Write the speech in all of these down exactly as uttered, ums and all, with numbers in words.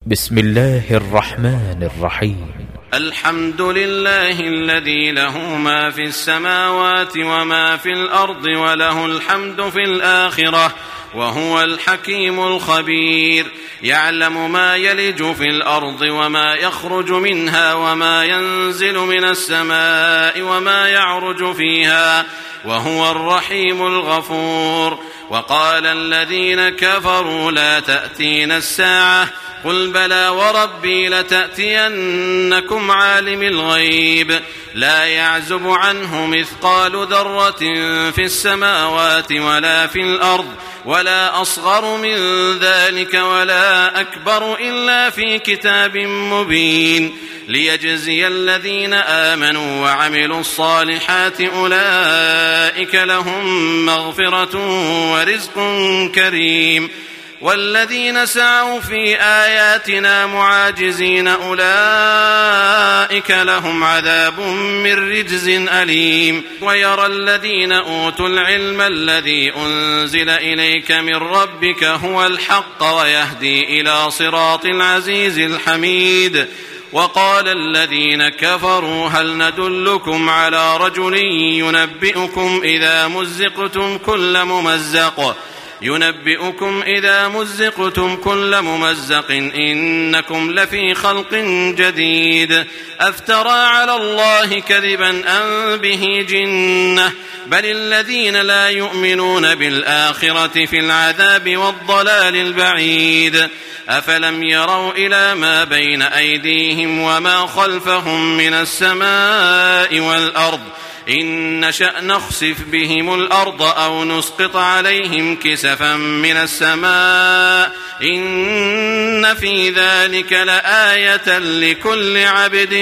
بسم الله الرحمن الرحيم. الحمد لله الذي له ما في السماوات وما في الأرض وله الحمد في الآخرة وهو الحكيم الخبير. يعلم ما يلج في الأرض وما يخرج منها وما ينزل من السماء وما يعرج فيها وهو الرحيم الغفور. وقال الذين كفروا لا تأتينا الساعة قل بلى وربي لتأتينكم عالم الغيب لا يعزب عنه مثقال ذرة في السماوات ولا في الأرض ولا أصغر من ذلك ولا أكبر إلا في كتاب مبين ليجزي الذين آمنوا وعملوا الصالحات أولئك لهم مغفرة ورزق كريم. والذين سعوا في آياتنا معاجزين أولئك لهم عذاب من رجز أليم. ويرى الذين أوتوا العلم الذي أنزل إليك من ربك هو الحق ويهدي إلى صراط العزيز الحميد. وقال الذين كفروا هل ندلكم على رجل ينبئكم إذا مزقتم كل ممزق ينبئكم إذا مزقتم كل ممزق إنكم لفي خلق جديد أفترى على الله كذبا أم به جنة بل الذين لا يؤمنون بالآخرة في العذاب والضلال البعيد. أفلم يروا إلى ما بين أيديهم وما خلفهم من السماء والأرض إن نشأ نخسف بهم الأرض أو نسقط عليهم كسفا من السماء إن في ذلك لآية لكل عبد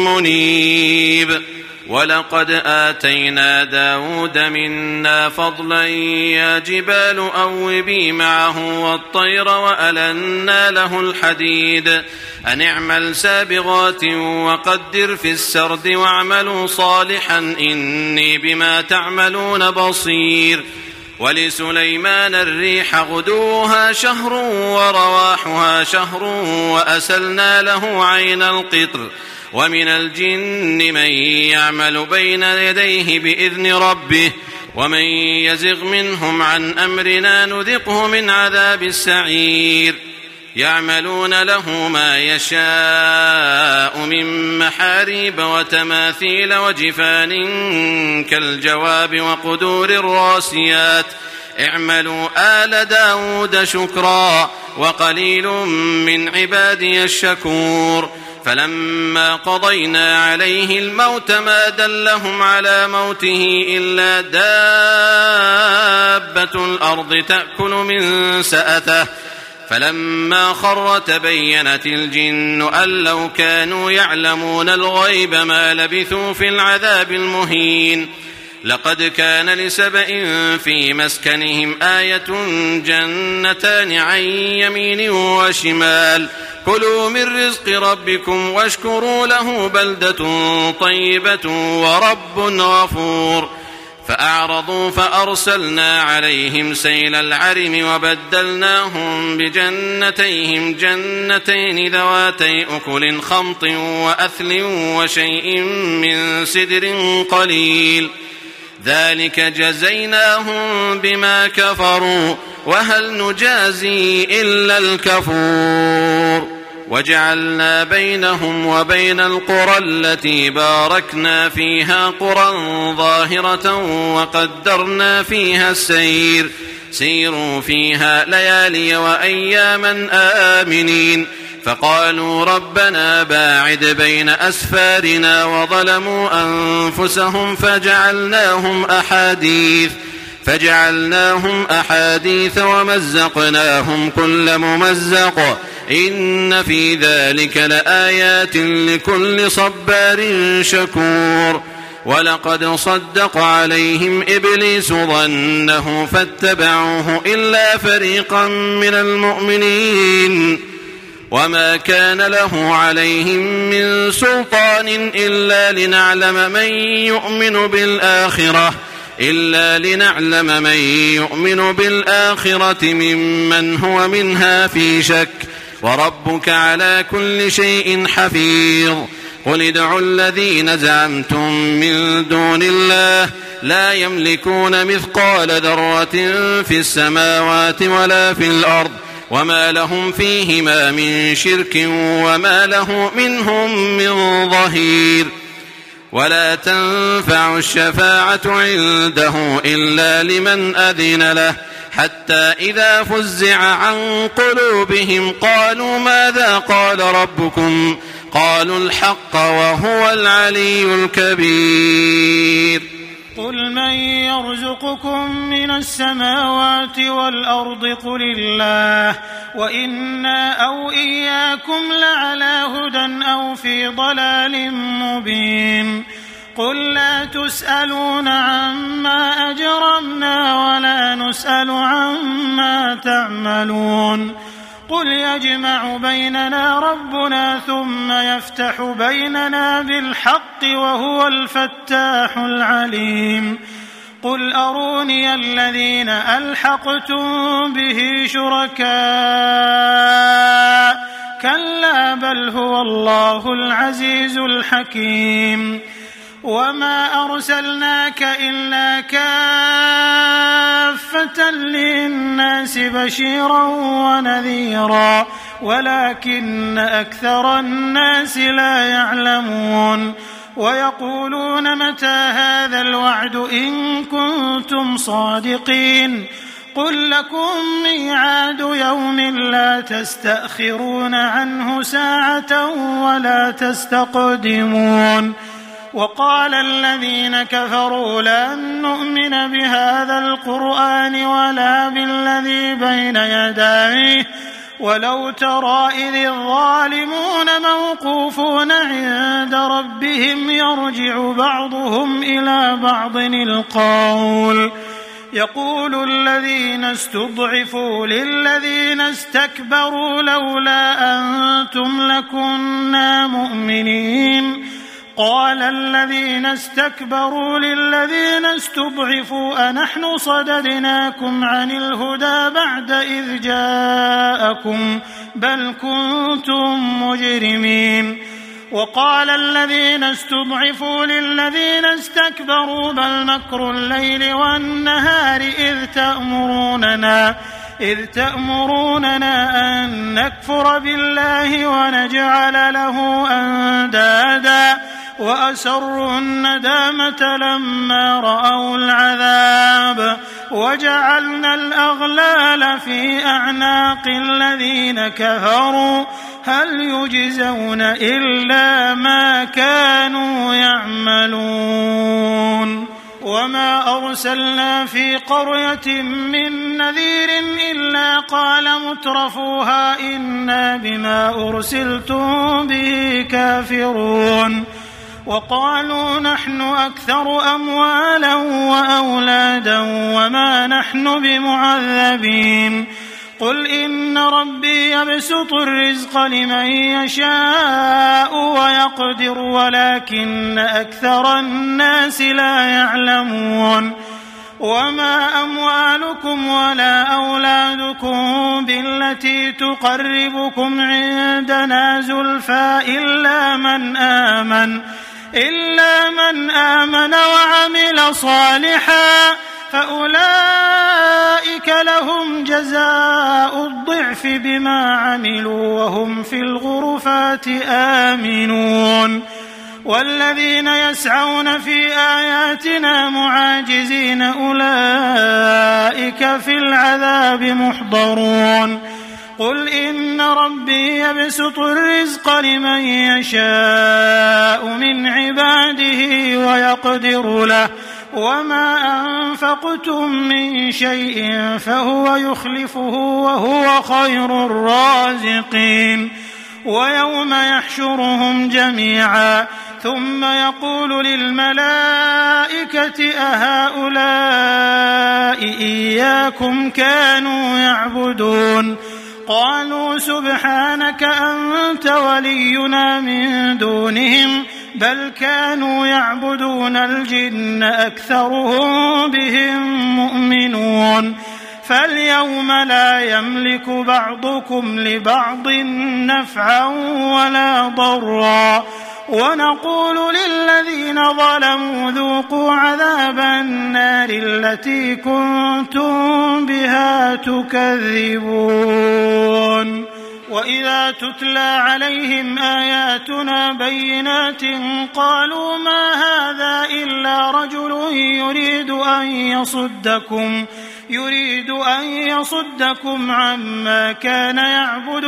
منيب. ولقد آتينا داود منا فضلا يا جبال أوبي معه والطير وألنا له الحديد أن اعمل سابغات وقدر في السرد واعملوا صالحا إني بما تعملون بصير. ولسليمان الريح غدوها شهر ورواحها شهر وأسلنا له عين القطر ومن الجن من يعمل بين يديه بإذن ربه ومن يزغ منهم عن أمرنا نذقه من عذاب السعير. يعملون له ما يشاء من محاريب وتماثيل وجفان كالجواب وقدور الراسيات اعملوا آل داود شكرا وقليل من عبادي الشكور. فلما قضينا عليه الموت ما دلهم على موته إلا دابة الأرض تأكل من سأته فلما خر تبينت الجن أن لو كانوا يعلمون الغيب ما لبثوا في العذاب المهين. لقد كان لسبإ في مسكنهم آية جنتان عن يمين وشمال كلوا من رزق ربكم واشكروا له بلدة طيبة ورب غفور. فأعرضوا فأرسلنا عليهم سيل العرم وبدلناهم بجنتيهم جنتين ذواتي أكل خمط وأثل وشيء من سدر قليل ذلك جزيناهم بما كفروا وهل نجازي إلا الكفور. وجعلنا بينهم وبين القرى التي باركنا فيها قرى ظاهرة وقدرنا فيها السير سيروا فيها ليالي وأياما آمنين. فقالوا ربنا باعد بين أسفارنا وظلموا أنفسهم فجعلناهم أحاديث فجعلناهم أحاديث ومزقناهم كل ممزق إن في ذلك لآيات لكل صبار شكور. ولقد صدق عليهم إبليس ظنه فاتبعوه إلا فريقا من المؤمنين وما كان له عليهم من سلطان إلا لنعلم من يؤمن بالآخرة إلا لنعلم من يؤمن بالآخرة ممن هو منها في شك وربك على كل شيء حفيظ. قل ادعوا الذين زعمتم من دون الله لا يملكون مثقال ذرة في السماوات ولا في الأرض وما لهم فيهما من شرك وما له منهم من ظهير. ولا تنفع الشفاعة عنده إلا لمن أذن له حتى إذا فزع عن قلوبهم قالوا ماذا قال ربكم قالوا الحق وهو العلي الكبير. قل من يرزقكم من السماوات والأرض قل الله وإنا أو إياكم لعلى هدى أو في ضلال مبين. قل لا تسألون عما أجرمنا ولا نسأل عما تعملون. قل يجمع بيننا ربنا ثم يفتح بيننا بالحق وهو الفتاح العليم. قل أروني الذين ألحقتم به شركاء كلا بل هو الله العزيز الحكيم. وما أرسلناك إلا كافة للناس بشيرا ونذيرا ولكن أكثر الناس لا يعلمون. ويقولون متى هذا الوعد إن كنتم صادقين. قل لكم ميعاد يوم لا تستأخرون عنه ساعة ولا تستقدمون. وقال الذين كفروا لن نؤمن بهذا القرآن ولا بالذي بين يديه ولو ترى إذ الظالمون موقوفون عند ربهم يرجع بعضهم إلى بعض القول يقول الذين استضعفوا للذين استكبروا لولا أنتم لكنا مؤمنين. قال الذين استكبروا للذين استضعفوا أنحن صددناكم عن الهدى بعد إذ جاءكم بل كنتم مجرمين. وقال الذين استضعفوا للذين استكبروا بل مكر الليل والنهار إذ تأمروننا إذ تأمروننا أن نكفر بالله ونجعل له أندادا وأسروا الندامة لما رأوا العذاب وجعلنا الأغلال في أعناق الذين كفروا هل يجزون إلا ما كانوا يعملون. وما أرسلنا في قرية من نذير إلا قال مترفوها إنا بما أرسلتم به كافرون. وقالوا نحن أكثر أموالا وأولادا وما نحن بمعذبين. قل إن ربي يبسط الرزق لمن يشاء ويقدر ولكن أكثر الناس لا يعلمون. وما أموالكم ولا أولادكم بالتي تقربكم عندنا زلفى إلا من آمن إلا من آمن وعمل صالحا فأولئك لهم جزاء الضعف بما عملوا وهم في الغرفات آمنون. والذين يسعون في آياتنا معاجزين أولئك في العذاب محضرون. قل إن ربي يبسط الرزق لمن يشاء من عباده ويقدر له وما أنفقتم من شيء فهو يخلفه وهو خير الرازقين. ويوم يحشرهم جميعا ثم يقول للملائكة أهؤلاء إياكم كانوا يعبدون قالوا سبحانك أنت ولينا من دونهم بل كانوا يعبدون الجن أكثرهم بهم مؤمنون. فاليوم لا يملك بعضكم لبعض نفعا ولا ضرا ونقول للذين ظلموا ذوقوا عذاب النار التي كنتم بها تكذبون وإذا تتلى عليهم آياتنا بينات قالوا ما هذا إلا رجل يريد أن يصدكم يريد أن يصدكم عما كان يعبد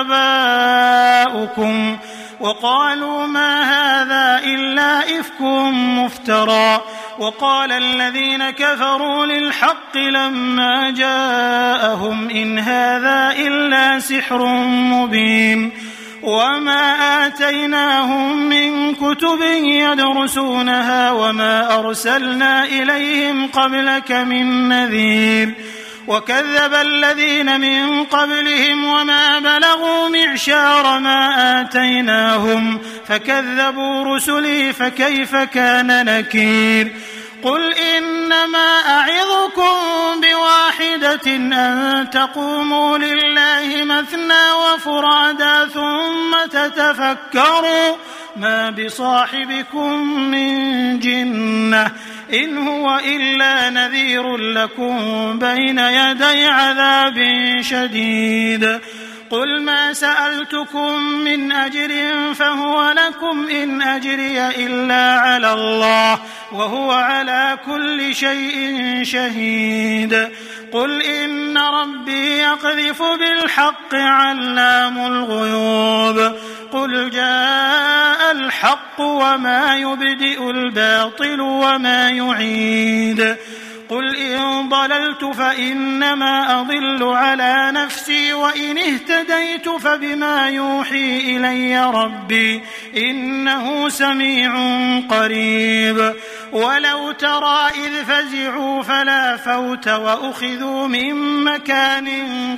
آباؤكم وقالوا ما هذا إلا إفك مفترى وقال الذين كفروا للحق لما جاءهم إن هذا إلا سحر مبين وما آتيناهم من كتب يدرسونها وما أرسلنا إليهم قبلك من نذير وكذب الذين من قبلهم وما بلغوا معشار ما آتيناهم فكذبوا رسلي فكيف كان نكير قل إنما أعظكم بواحدة أن تقوموا لله مثنى وفرادا ثم تتفكروا ما بصاحبكم من جنة إن هو إلا نذير لكم بين يدي عذاب شديد قل ما سألتكم من أجر فهو لكم إن أجري إلا على الله وهو على كل شيء شهيد قل إن ربي يقذف بالحق علام الغيوب قل جاء الحق وما يبدئ الباطل وما يعيد قل إن ضللت فإنما أضل على نفسي وإن اهتديت فبما يوحي إلي ربي إنه سميع قريب ولو ترى إذ فزعوا فلا فوت وأخذوا من مكان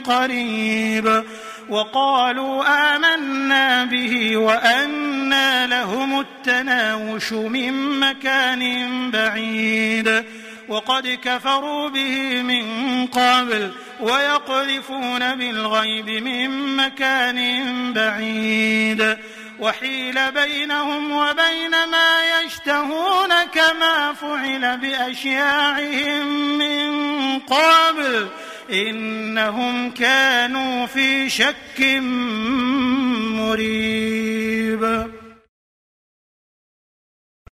قريب وقالوا آمنا به وأنى لهم التناوش من مكان بعيد وقد كفروا به من قبل ويقذفون بالغيب من مكان بعيد وحيل بينهم وبين ما يشتهون كما فعل بأشياعهم من قبل إنهم كانوا في شك مريب.